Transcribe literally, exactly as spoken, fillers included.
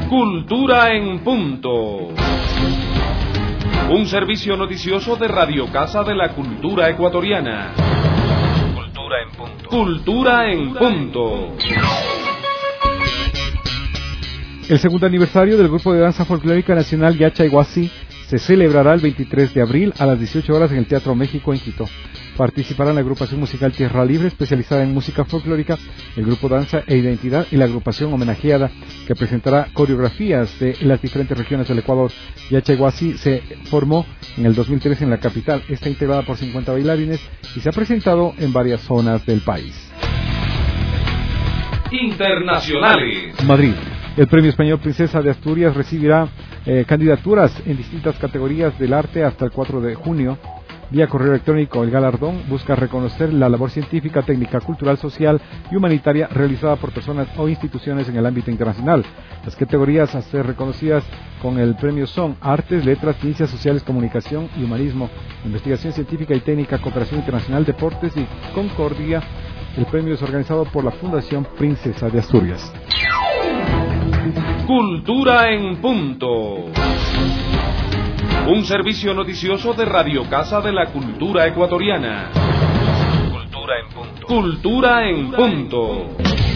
Cultura en punto. Un servicio noticioso de Radio Casa de la Cultura Ecuatoriana. Cultura en punto. Cultura en punto. El segundo aniversario del Grupo de Danza Folclórica Nacional Yachay Huasi se celebrará el veintitrés de abril a las dieciocho horas en el Teatro México en Quito. Participarán la agrupación musical Tierra Libre, especializada en música folclórica, el grupo Danza e Identidad y la agrupación homenajeada, que presentará coreografías de las diferentes regiones del Ecuador. Yachay Huasi se formó en el dos mil trece en la capital, está integrada por cincuenta bailarines y se ha presentado en varias zonas del país. Internacionales. Madrid. El Premio Español Princesa de Asturias recibirá eh, candidaturas en distintas categorías del arte hasta el cuatro de junio. Vía correo electrónico, el galardón busca reconocer la labor científica, técnica, cultural, social y humanitaria realizada por personas o instituciones en el ámbito internacional. Las categorías a ser reconocidas con el premio son Artes, Letras, Ciencias Sociales, Comunicación y Humanismo, Investigación Científica y Técnica, Cooperación Internacional, Deportes y Concordia. El premio es organizado por la Fundación Princesa de Asturias. Cultura en punto. Un servicio noticioso de Radio Casa de la Cultura Ecuatoriana. Cultura en punto. Cultura en punto.